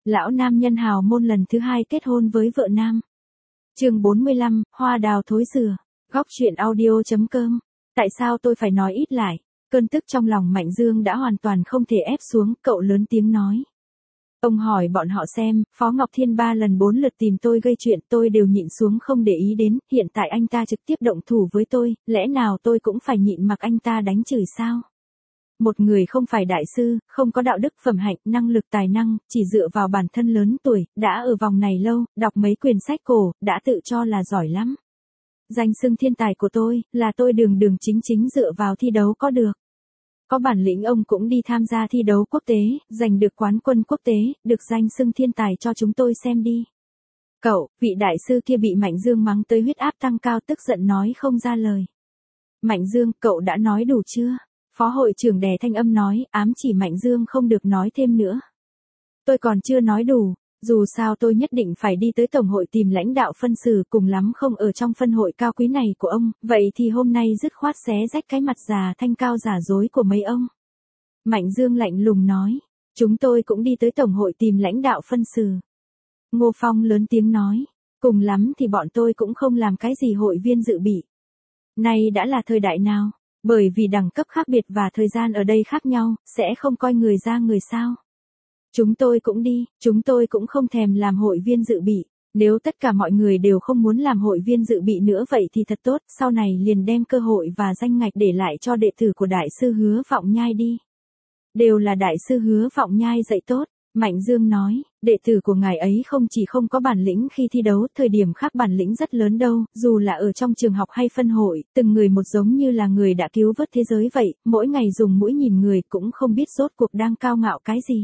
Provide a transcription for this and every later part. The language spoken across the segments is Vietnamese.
lão nam nhân hào môn lần thứ 2 kết hôn với vợ nam. Chương 45, hoa đào thối dừa. Góc truyện audio.com. Tại sao tôi phải nói ít lại? Cơn tức trong lòng Mạnh Dương đã hoàn toàn không thể ép xuống, cậu lớn tiếng nói. Ông hỏi bọn họ xem, Phó Ngọc Thiên 3 lần 4 lượt tìm tôi gây chuyện, tôi đều nhịn xuống không để ý đến, hiện tại anh ta trực tiếp động thủ với tôi, lẽ nào tôi cũng phải nhịn mặc anh ta đánh chửi sao? Một người không phải đại sư, không có đạo đức phẩm hạnh, năng lực tài năng, chỉ dựa vào bản thân lớn tuổi, đã ở vòng này lâu, đọc mấy quyển sách cổ, đã tự cho là giỏi lắm. Danh xưng thiên tài của tôi, là tôi đường đường chính chính dựa vào thi đấu có được. Có bản lĩnh ông cũng đi tham gia thi đấu quốc tế, giành được quán quân quốc tế, được danh xưng thiên tài cho chúng tôi xem đi. Cậu, vị đại sư kia bị Mạnh Dương mắng tới huyết áp tăng cao, tức giận nói không ra lời. Mạnh Dương, cậu đã nói đủ chưa? Phó hội trưởng đè thanh âm nói, ám chỉ Mạnh Dương không được nói thêm nữa. Tôi còn chưa nói đủ, dù sao tôi nhất định phải đi tới tổng hội tìm lãnh đạo phân xử, cùng lắm không ở trong phân hội cao quý này của ông, vậy thì hôm nay dứt khoát xé rách cái mặt già thanh cao giả dối của mấy ông. Mạnh Dương lạnh lùng nói, chúng tôi cũng đi tới tổng hội tìm lãnh đạo phân xử. Ngô Phong lớn tiếng nói, cùng lắm thì bọn tôi cũng không làm cái gì hội viên dự bị. Nay đã là thời đại nào? Bởi vì đẳng cấp khác biệt và thời gian ở đây khác nhau, sẽ không coi người ra người sao. Chúng tôi cũng đi, chúng tôi cũng không thèm làm hội viên dự bị. Nếu tất cả mọi người đều không muốn làm hội viên dự bị nữa vậy thì thật tốt, sau này liền đem cơ hội và danh ngạch để lại cho đệ tử của Đại sư Hứa Vọng Nhai đi. Đều là Đại sư Hứa Vọng Nhai dạy tốt. Mạnh Dương nói, đệ tử của ngài ấy không chỉ không có bản lĩnh khi thi đấu, thời điểm khác bản lĩnh rất lớn đâu, dù là ở trong trường học hay phân hội, từng người một giống như là người đã cứu vớt thế giới vậy, mỗi ngày dùng mũi nhìn người cũng không biết rốt cuộc đang cao ngạo cái gì.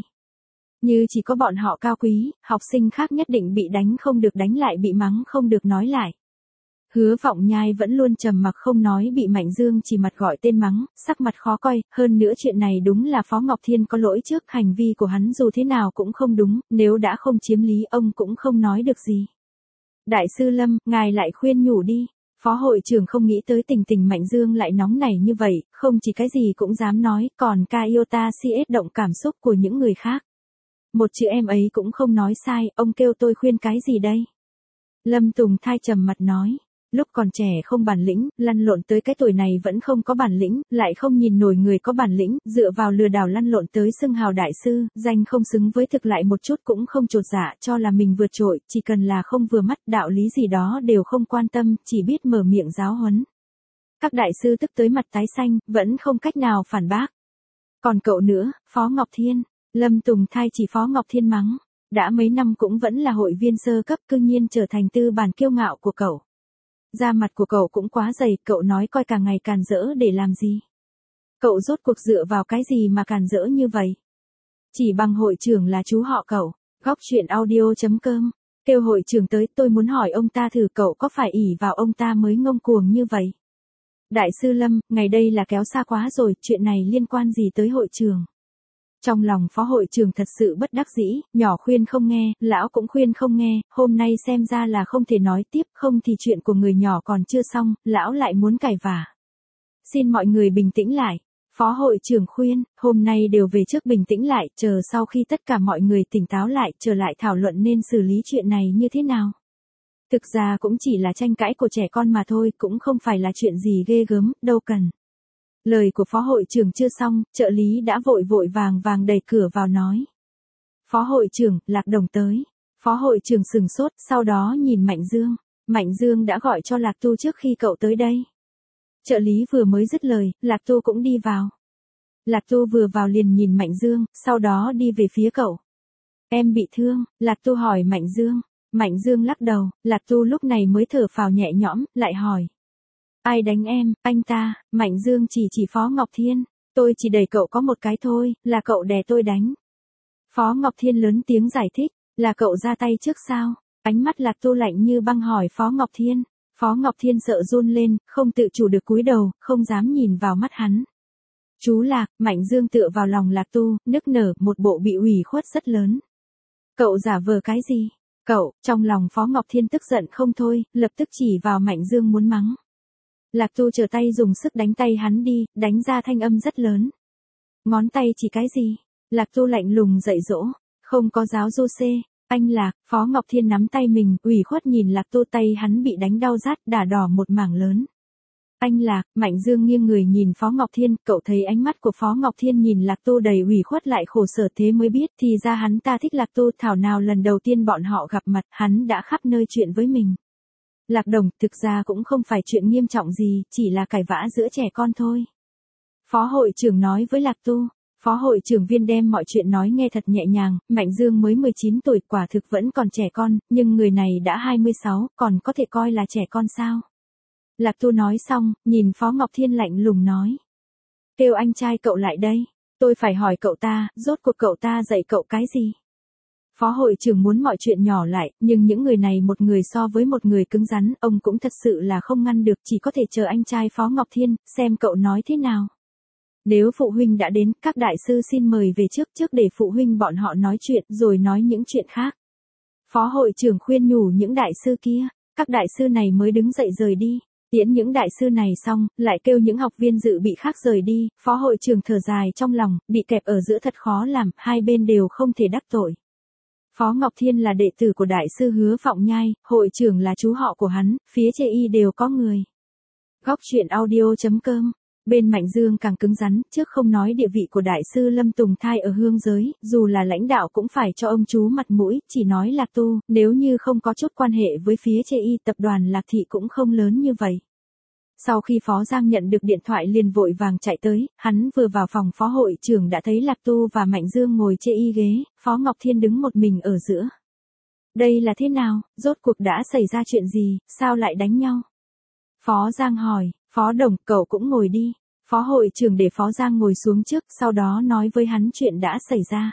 Như chỉ có bọn họ cao quý, học sinh khác nhất định bị đánh không được đánh lại, bị mắng không được nói lại. Hứa Vọng Nhai vẫn luôn trầm mặc không nói, bị Mạnh Dương chỉ mặt gọi tên mắng, sắc mặt khó coi, hơn nữa chuyện này đúng là Phó Ngọc Thiên có lỗi trước, hành vi của hắn dù thế nào cũng không đúng, nếu đã không chiếm lý ông cũng không nói được gì. Đại sư Lâm, ngài lại khuyên nhủ đi. Phó hội trưởng không nghĩ tới tình Mạnh Dương lại nóng nảy như vậy, không chỉ cái gì cũng dám nói, còn ca iota CS động cảm xúc của những người khác. Một chữ em ấy cũng không nói sai, ông kêu tôi khuyên cái gì đây? Lâm Tùng Thai trầm mặt nói. Lúc còn trẻ không bản lĩnh, lăn lộn tới cái tuổi này vẫn không có bản lĩnh, lại không nhìn nổi người có bản lĩnh, dựa vào lừa đảo lăn lộn tới xưng hào đại sư, danh không xứng với thực, lại một chút cũng không chột dạ, cho là mình vượt trội, chỉ cần là không vừa mắt, đạo lý gì đó đều không quan tâm, chỉ biết mở miệng giáo huấn. Các đại sư tức tới mặt tái xanh, vẫn không cách nào phản bác. Còn cậu nữa, Phó Ngọc Thiên. Lâm Tùng Thai chỉ Phó Ngọc Thiên mắng. Đã mấy năm cũng vẫn là hội viên sơ cấp, cư nhiên trở thành tư bản kiêu ngạo của cậu. Da mặt của cậu cũng quá dày, cậu nói coi càng ngày càn rỡ để làm gì? Cậu rốt cuộc dựa vào cái gì mà càn rỡ như vậy? Chỉ bằng hội trưởng là chú họ cậu. Góc truyện audio.com. Kêu hội trưởng tới, tôi muốn hỏi ông ta thử cậu có phải ỷ vào ông ta mới ngông cuồng như vậy? Đại sư Lâm, ngày đây là kéo xa quá rồi, chuyện này liên quan gì tới hội trưởng? Trong lòng phó hội trưởng thật sự bất đắc dĩ, nhỏ khuyên không nghe, lão cũng khuyên không nghe, hôm nay xem ra là không thể nói tiếp, không thì chuyện của người nhỏ còn chưa xong, lão lại muốn cãi vả. Xin mọi người bình tĩnh lại. Phó hội trưởng khuyên, hôm nay đều về trước bình tĩnh lại, chờ sau khi tất cả mọi người tỉnh táo lại, trở lại thảo luận nên xử lý chuyện này như thế nào. Thực ra cũng chỉ là tranh cãi của trẻ con mà thôi, cũng không phải là chuyện gì ghê gớm, đâu cần. Lời của phó hội trưởng chưa xong, trợ lý đã vội vàng đẩy cửa vào nói. Phó hội trưởng, Lạc Đồng tới. Phó hội trưởng sừng sốt, sau đó nhìn Mạnh Dương. Mạnh Dương đã gọi cho Lạc Tu trước khi cậu tới đây. Trợ lý vừa mới dứt lời, Lạc Tu cũng đi vào. Lạc Tu vừa vào liền nhìn Mạnh Dương, sau đó đi về phía cậu. Em bị thương, Lạc Tu hỏi Mạnh Dương. Mạnh Dương lắc đầu, Lạc Tu lúc này mới thở phào nhẹ nhõm, lại hỏi. Ai đánh em, anh ta? Mạnh Dương chỉ Phó Ngọc Thiên. Tôi chỉ đẩy cậu có một cái thôi, là cậu đè tôi đánh. Phó Ngọc Thiên lớn tiếng giải thích, là cậu ra tay trước sao? Ánh mắt Lạc Tu lạnh như băng hỏi Phó Ngọc Thiên. Phó Ngọc Thiên sợ run lên, không tự chủ được cúi đầu, không dám nhìn vào mắt hắn. Chú Lạc, Mạnh Dương tựa vào lòng Lạc Tu, nức nở, một bộ bị ủy khuất rất lớn. Cậu giả vờ cái gì? Cậu, trong lòng Phó Ngọc Thiên tức giận không thôi, lập tức chỉ vào Mạnh Dương muốn mắng. Lạc Tu trở tay dùng sức đánh tay hắn đi, đánh ra thanh âm rất lớn. Ngón tay chỉ cái gì? Lạc Tu lạnh lùng dạy dỗ. Không có giáo du C, anh Lạc, Phó Ngọc Thiên nắm tay mình, ủy khuất nhìn Lạc Tu, tay hắn bị đánh đau rát, đả đỏ một mảng lớn. Anh Lạc, Mạnh Dương nghiêng người nhìn Phó Ngọc Thiên, cậu thấy ánh mắt của Phó Ngọc Thiên nhìn Lạc Tu đầy ủy khuất lại khổ sở, thế mới biết thì ra hắn ta thích Lạc Tu, thảo nào lần đầu tiên bọn họ gặp mặt, hắn đã khắp nơi chuyện với mình. Lạc Đồng, thực ra cũng không phải chuyện nghiêm trọng gì, chỉ là cãi vã giữa trẻ con thôi. Phó hội trưởng nói với Lạc Tu. Phó hội trưởng Viên đem mọi chuyện nói nghe thật nhẹ nhàng, Mạnh Dương mới 19 tuổi, quả thực vẫn còn trẻ con, nhưng người này đã 26, còn có thể coi là trẻ con sao? Lạc Tu nói xong, nhìn Phó Ngọc Thiên lạnh lùng nói. Kêu anh trai cậu lại đây, tôi phải hỏi cậu ta, rốt cuộc cậu ta dạy cậu cái gì? Phó hội trưởng muốn mọi chuyện nhỏ lại, nhưng những người này một người so với một người cứng rắn, ông cũng thật sự là không ngăn được, chỉ có thể chờ anh trai Phó Ngọc Thiên, xem cậu nói thế nào. Nếu phụ huynh đã đến, các đại sư xin mời về trước để phụ huynh bọn họ nói chuyện, rồi nói những chuyện khác. Phó hội trưởng khuyên nhủ những đại sư kia, các đại sư này mới đứng dậy rời đi. Tiễn những đại sư này xong, lại kêu những học viên dự bị khác rời đi, phó hội trưởng thở dài trong lòng, bị kẹp ở giữa thật khó làm, hai bên đều không thể đắc tội. Phó Ngọc Thiên là đệ tử của đại sư Hứa Vọng Nhai, hội trưởng là chú họ của hắn, phía chê y đều có người. Góc truyện audio.com. Bên Mạnh Dương càng cứng rắn, trước không nói địa vị của đại sư Lâm Tùng Thai ở hương giới, dù là lãnh đạo cũng phải cho ông chú mặt mũi, chỉ nói Lạc Tu, nếu như không có chút quan hệ với phía chê y, tập đoàn Lạc Thị cũng không lớn như vậy. Sau khi Phó Giang nhận được điện thoại liền vội vàng chạy tới, hắn vừa vào phòng phó hội trưởng đã thấy Lạc Tu và Mạnh Dương ngồi chê y ghế, Phó Ngọc Thiên đứng một mình ở giữa. Đây là thế nào, rốt cuộc đã xảy ra chuyện gì, sao lại đánh nhau? Phó Giang hỏi. Phó Đồng, cậu cũng ngồi đi. Phó hội trưởng để Phó Giang ngồi xuống trước, sau đó nói với hắn chuyện đã xảy ra.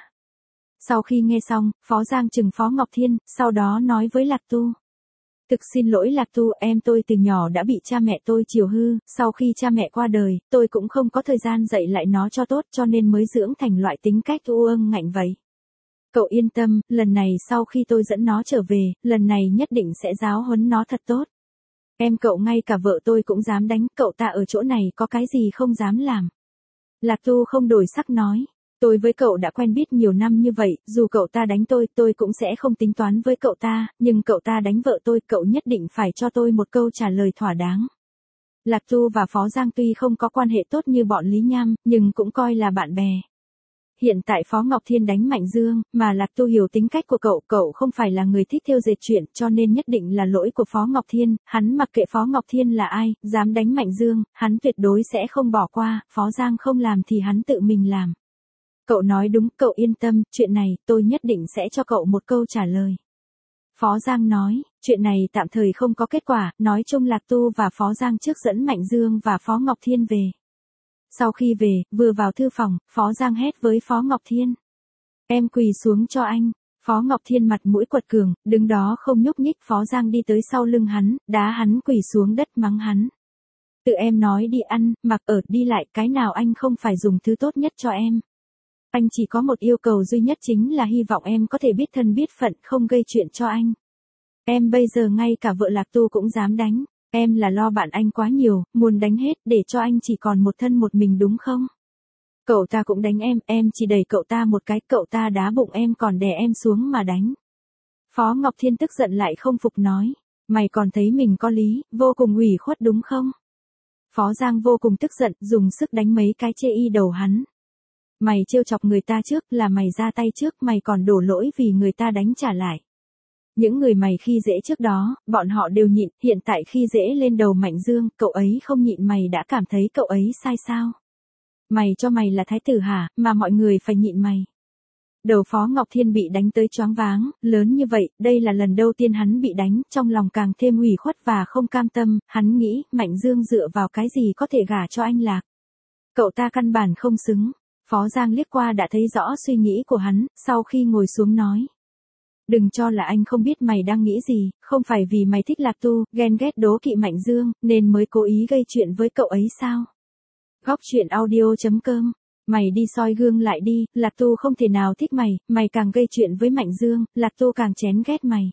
Sau khi nghe xong, Phó Giang chừng Phó Ngọc Thiên, sau đó nói với Lạc Tu. Thực xin lỗi Lạc Tu, em tôi từ nhỏ đã bị cha mẹ tôi chiều hư, sau khi cha mẹ qua đời, tôi cũng không có thời gian dạy lại nó cho tốt cho nên mới dưỡng thành loại tính cách u ương ngạnh vậy. Cậu yên tâm, lần này sau khi tôi dẫn nó trở về, lần này nhất định sẽ giáo huấn nó thật tốt. Em cậu ngay cả vợ tôi cũng dám đánh, cậu ta ở chỗ này có cái gì không dám làm. Lạc Tu không đổi sắc nói, tôi với cậu đã quen biết nhiều năm như vậy, dù cậu ta đánh tôi cũng sẽ không tính toán với cậu ta, nhưng cậu ta đánh vợ tôi, cậu nhất định phải cho tôi một câu trả lời thỏa đáng. Lạc Tu và Phó Giang tuy không có quan hệ tốt như bọn Lý Nham, nhưng cũng coi là bạn bè. Hiện tại Phó Ngọc Thiên đánh Mạnh Dương, mà Lạc Tu hiểu tính cách của cậu không phải là người thích thêu dệt chuyện, cho nên nhất định là lỗi của Phó Ngọc Thiên, hắn mặc kệ Phó Ngọc Thiên là ai, dám đánh Mạnh Dương, hắn tuyệt đối sẽ không bỏ qua, Phó Giang không làm thì hắn tự mình làm. Cậu nói đúng, cậu yên tâm, chuyện này, tôi nhất định sẽ cho cậu một câu trả lời. Phó Giang nói, chuyện này tạm thời không có kết quả, nói chung Lạc Tu và Phó Giang trước dẫn Mạnh Dương và Phó Ngọc Thiên về. Sau khi về, vừa vào thư phòng, Phó Giang hét với Phó Ngọc Thiên. Em quỳ xuống cho anh. Phó Ngọc Thiên mặt mũi quật cường, đứng đó không nhúc nhích. Phó Giang đi tới sau lưng hắn, đá hắn quỳ xuống đất mắng hắn. Tự em nói đi ăn, mặc ở, đi lại, cái nào anh không phải dùng thứ tốt nhất cho em. Anh chỉ có một yêu cầu duy nhất chính là hy vọng em có thể biết thân biết phận, không gây chuyện cho anh. Em bây giờ ngay cả vợ Lạc Tu cũng dám đánh. Em là lo bạn anh quá nhiều, muốn đánh hết để cho anh chỉ còn một thân một mình đúng không? Cậu ta cũng đánh em chỉ đẩy cậu ta một cái, cậu ta đá bụng em còn đè em xuống mà đánh. Phó Ngọc Thiên tức giận lại không phục nói, mày còn thấy mình có lý, vô cùng ủy khuất đúng không? Phó Giang vô cùng tức giận, dùng sức đánh mấy cái chê y đầu hắn. Mày trêu chọc người ta trước là mày ra tay trước, mày còn đổ lỗi vì người ta đánh trả lại. Những người mày khi dễ trước đó, bọn họ đều nhịn, hiện tại khi dễ lên đầu Mạnh Dương, cậu ấy không nhịn mày đã cảm thấy cậu ấy sai sao? Mày cho mày là thái tử hả, mà mọi người phải nhịn mày. Đầu Phó Ngọc Thiên bị đánh tới choáng váng, lớn như vậy, đây là lần đầu tiên hắn bị đánh, trong lòng càng thêm ủy khuất và không cam tâm, hắn nghĩ, Mạnh Dương dựa vào cái gì có thể gả cho anh Lạc. Cậu ta căn bản không xứng. Phó Giang liếc qua đã thấy rõ suy nghĩ của hắn, sau khi ngồi xuống nói. Đừng cho là anh không biết mày đang nghĩ gì, không phải vì mày thích Lạc Tu, ghen ghét đố kỵ Mạnh Dương, nên mới cố ý gây chuyện với cậu ấy sao? Góc truyện audio.com. Mày đi soi gương lại đi, Lạc Tu không thể nào thích mày, mày càng gây chuyện với Mạnh Dương, Lạc Tu càng chén ghét mày.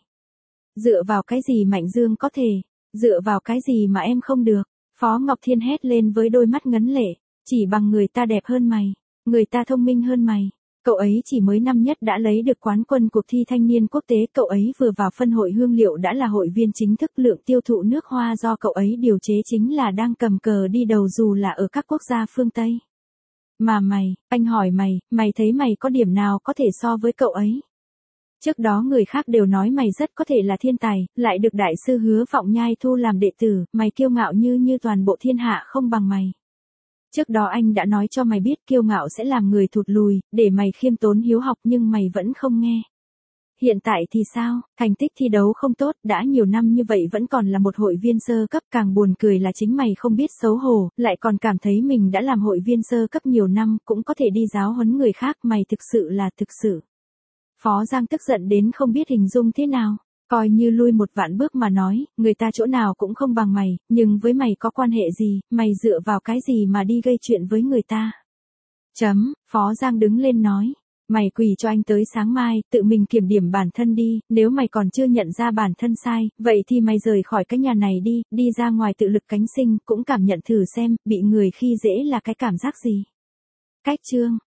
Dựa vào cái gì Mạnh Dương có thể, dựa vào cái gì mà em không được? Phó Ngọc Thiên hét lên với đôi mắt ngấn lệ, chỉ bằng người ta đẹp hơn mày, người ta thông minh hơn mày. Cậu ấy chỉ mới năm nhất đã lấy được quán quân cuộc thi thanh niên quốc tế, cậu ấy vừa vào phân hội hương liệu đã là hội viên chính thức, lượng tiêu thụ nước hoa do cậu ấy điều chế chính là đang cầm cờ đi đầu dù là ở các quốc gia phương Tây. Mà mày, anh hỏi mày thấy mày có điểm nào có thể so với cậu ấy? Trước đó người khác đều nói mày rất có thể là thiên tài, lại được đại sư Hứa Vọng Nhai thu làm đệ tử, mày kiêu ngạo như toàn bộ thiên hạ không bằng mày. Trước đó anh đã nói cho mày biết kiêu ngạo sẽ làm người thụt lùi, để mày khiêm tốn hiếu học nhưng mày vẫn không nghe. Hiện tại thì sao, thành tích thi đấu không tốt, đã nhiều năm như vậy vẫn còn là một hội viên sơ cấp, càng buồn cười là chính mày không biết xấu hổ, lại còn cảm thấy mình đã làm hội viên sơ cấp nhiều năm, cũng có thể đi giáo huấn người khác, mày thực sự. Phó Giang tức giận đến không biết hình dung thế nào, coi như lui một vạn bước mà nói, người ta chỗ nào cũng không bằng mày, nhưng với mày có quan hệ gì, mày dựa vào cái gì mà đi gây chuyện với người ta. Phó Giang đứng lên nói, mày quỳ cho anh tới sáng mai, tự mình kiểm điểm bản thân đi, nếu mày còn chưa nhận ra bản thân sai, vậy thì mày rời khỏi cái nhà này đi ra ngoài tự lực cánh sinh, cũng cảm nhận thử xem, bị người khi dễ là cái cảm giác gì. Cách chương